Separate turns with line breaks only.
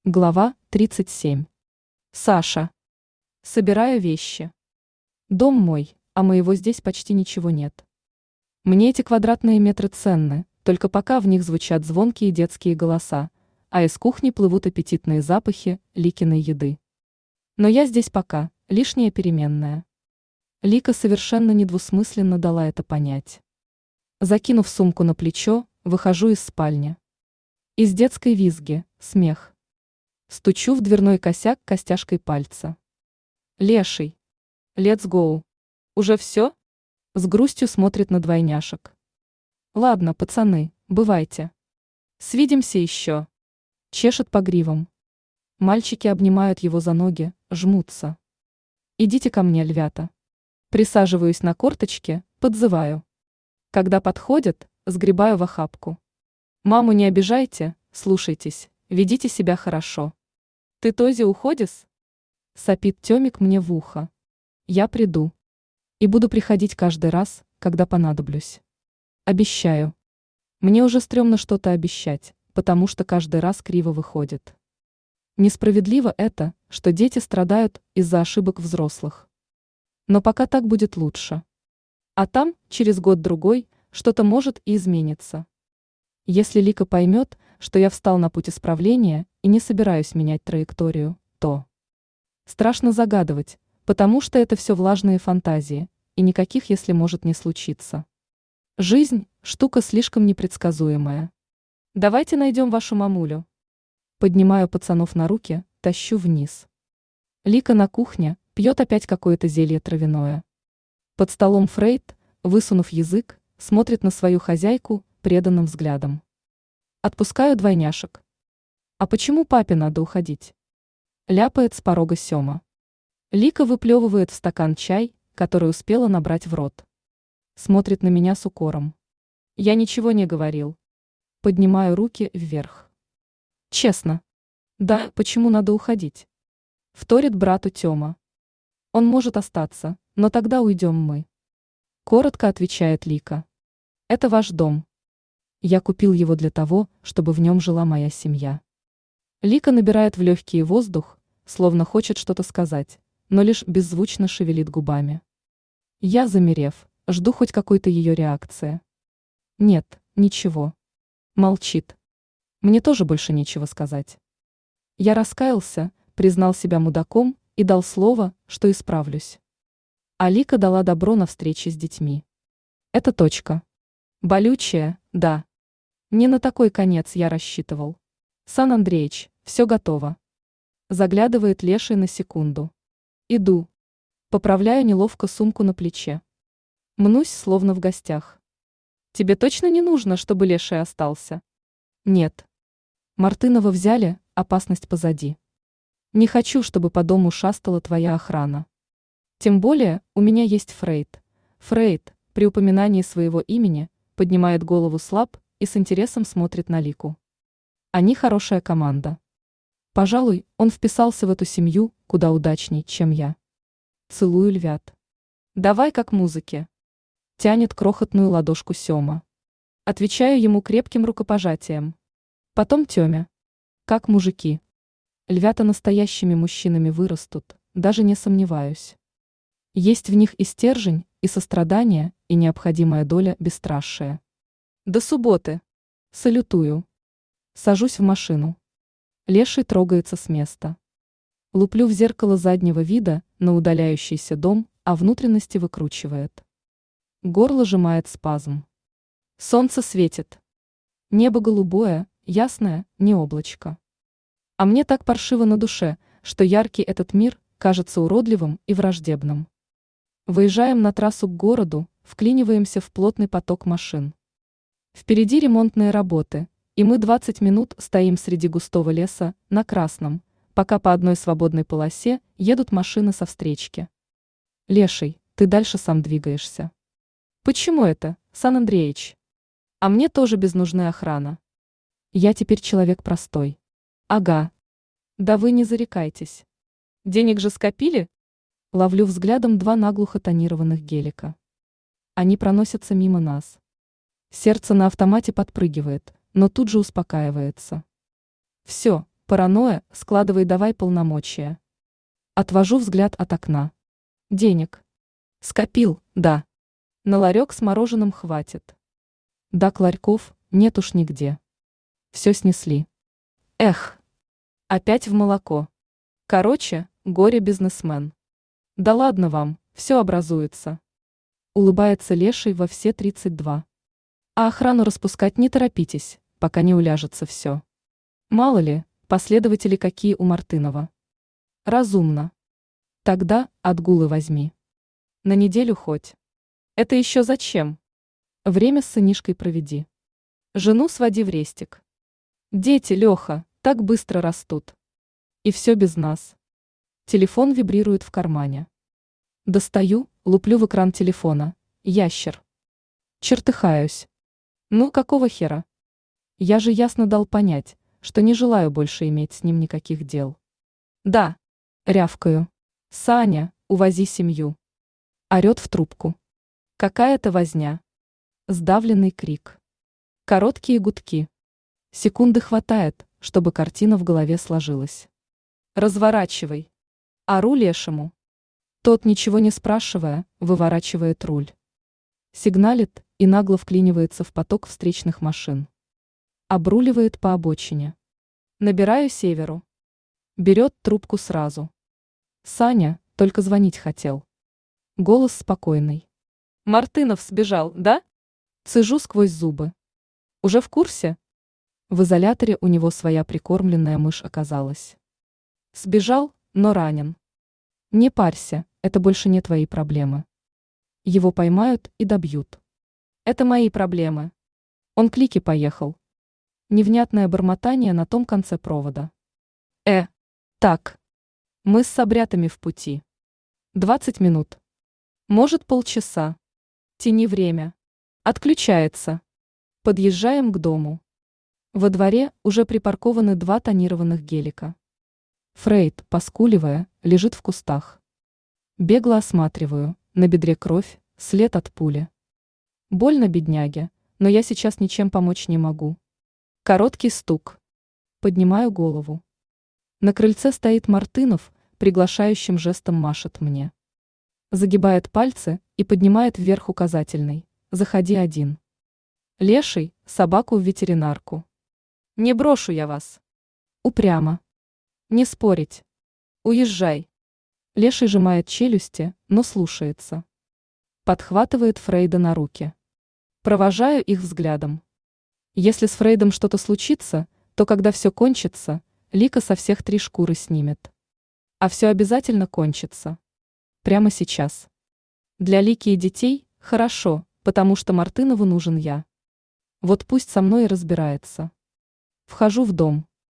Глава 37. Саша. Собираю вещи. Дом мой, а моего здесь почти ничего нет. Мне эти квадратные метры ценны, только пока в них звучат звонкие детские голоса, а из кухни плывут аппетитные запахи Ликиной еды. Но я здесь пока, лишняя переменная. Лика совершенно недвусмысленно дала это понять. Закинув сумку на плечо, выхожу из спальни. Из детской визги, смех. Стучу в дверной косяк костяшкой пальца. Леший. Let's go. Уже все? С грустью смотрит на двойняшек. Ладно, пацаны, бывайте. Свидимся еще. Чешет по гривам. Мальчики обнимают его за ноги, жмутся. Идите ко мне, львята. Присаживаюсь на корточке, подзываю. Когда подходят, сгребаю в охапку. Маму не обижайте, слушайтесь, ведите себя хорошо. Ты Този уходишь? Сопит Тёмик мне в ухо. Я приду. И буду приходить каждый раз, когда понадоблюсь. Обещаю. Мне уже стрёмно что-то обещать, потому что каждый раз криво выходит. Несправедливо это, что дети страдают из-за ошибок взрослых. Но пока так будет лучше. А там, через год-другой, что-то может и измениться. Если Лика поймет, что я встал на путь исправления и не собираюсь менять траекторию, то... Страшно загадывать, потому что это все влажные фантазии, и никаких если может не случиться. Жизнь – штука слишком непредсказуемая. Давайте найдем вашу мамулю. Поднимаю пацанов на руки, тащу вниз. Лика на кухне, пьет опять какое-то зелье травяное. Под столом Фрейд, высунув язык, смотрит на свою хозяйку преданным взглядом. Отпускаю двойняшек. А почему папе надо уходить? Ляпает с порога Сёма. Лика выплевывает в стакан чай, который успела набрать в рот. Смотрит на меня с укором. Я ничего не говорил. Поднимаю руки вверх. Честно. Да, почему надо уходить? Вторит брату Тёма. Он может остаться, но тогда уйдем мы. Коротко отвечает Лика. Это ваш дом. Я купил его для того, чтобы в нем жила моя семья. Лика набирает в легкий воздух, словно хочет что-то сказать, но лишь беззвучно шевелит губами. Я, замерев, жду хоть какой-то ее реакции. Нет, ничего. Молчит. Мне тоже больше нечего сказать. Я раскаялся, признал себя мудаком и дал слово, что исправлюсь. А Лика дала добро на встречи с детьми. Это точка. Болючая, да. Не на такой конец я рассчитывал. Сан Андреич, все готово. Заглядывает Леший на секунду. Иду. Поправляю неловко сумку на плече. Мнусь, словно в гостях. Тебе точно не нужно, чтобы Леший остался? Нет. Мартынова взяли, опасность позади. Не хочу, чтобы по дому шастала твоя охрана. Тем более, у меня есть Фрейд. Фрейд, при упоминании своего имени, поднимает голову слаб и с интересом смотрит на Лику. Они хорошая команда. Пожалуй, он вписался в эту семью куда удачней, чем я. Целую львят. Давай как музыке. Тянет крохотную ладошку Сёма. Отвечаю ему крепким рукопожатием. Потом Тёме. Как мужики. Львята настоящими мужчинами вырастут, даже не сомневаюсь. Есть в них и стержень, и сострадание, и необходимая доля бесстрашия. До субботы. Салютую. Сажусь в машину. Леший трогается с места. Луплю в зеркало заднего вида на удаляющийся дом, а внутренности выкручивает. Горло сжимает спазм. Солнце светит. Небо голубое, ясное, не облачко. А мне так паршиво на душе, что яркий этот мир кажется уродливым и враждебным. Выезжаем на трассу к городу, вклиниваемся в плотный поток машин. Впереди ремонтные работы, и мы 20 минут стоим среди густого леса на красном, пока по одной свободной полосе едут машины со встречки. Леший, ты дальше сам двигаешься. Почему это, Сан Андреич? А мне тоже без нужны охрана. Я теперь человек простой. Ага. Да вы не зарекайтесь. Денег же скопили? Ловлю взглядом два наглухо тонированных гелика. Они проносятся мимо нас. Сердце на автомате подпрыгивает, но тут же успокаивается. Все, Паранойя, складывай давай полномочия. Отвожу взгляд от окна. Денег. Скопил, да. На ларек с мороженым хватит. Да, ларьков нет уж нигде. Все снесли. Эх, опять в молоко. Короче, горе-бизнесмен. Да ладно вам, все образуется. Улыбается леший во все 32. А охрану распускать не торопитесь, пока не уляжется все. Мало ли, последователи какие у Мартынова. Разумно. Тогда отгулы возьми. На неделю хоть. Это еще зачем? Время с сынишкой проведи. Жену своди в рестик. Дети, Леха, так быстро растут. И все без нас. Телефон вибрирует в кармане. Достаю, луплю в экран телефона. Ящер. Чертыхаюсь. Ну, какого хера? Я же ясно дал понять, что не желаю больше иметь с ним никаких дел. Да. Рявкаю. Саня, увози семью. Орет в трубку. Какая-то возня. Сдавленный крик. Короткие гудки. Секунды хватает, чтобы картина в голове сложилась. Разворачивай. Ору лешему. Тот, ничего не спрашивая, выворачивает руль. Сигналит и нагло вклинивается в поток встречных машин. Обруливает по обочине. Набираю Северу. Берет трубку сразу. Саня, только звонить хотел. Голос спокойный. Мартынов сбежал, да? Цежу сквозь зубы. Уже в курсе? В изоляторе у него своя прикормленная мышь оказалась. Сбежал, но ранен. Не парься, это больше не твои проблемы. Его поймают и добьют. Это мои проблемы. Он к Лике поехал. Невнятное бормотание на том конце провода. Так. Мы с собрятами в пути. 20 минут. Может, полчаса. Тяни время. Отключается. Подъезжаем к дому. Во дворе уже припаркованы 2 тонированных гелика. Фрейд, поскуливая, лежит в кустах. Бегло осматриваю, на бедре кровь, след от пули. Больно бедняге, но я сейчас ничем помочь не могу. Короткий стук. Поднимаю голову. На крыльце стоит Мартынов, приглашающим жестом машет мне. Загибает пальцы и поднимает вверх указательный. Заходи один. Леший, собаку в ветеринарку. Не брошу я вас. Упрямо. Не спорить. Уезжай. Леший сжимает челюсти, но слушается. Подхватывает Фрейда на руки. Провожаю их взглядом. Если с Фрейдом что-то случится, то когда все кончится, Лика со всех 3 шкуры снимет. А все обязательно кончится. Прямо сейчас. Для Лики и детей хорошо, потому что Мартынову нужен я. Вот пусть со мной и разбирается. Вхожу в дом.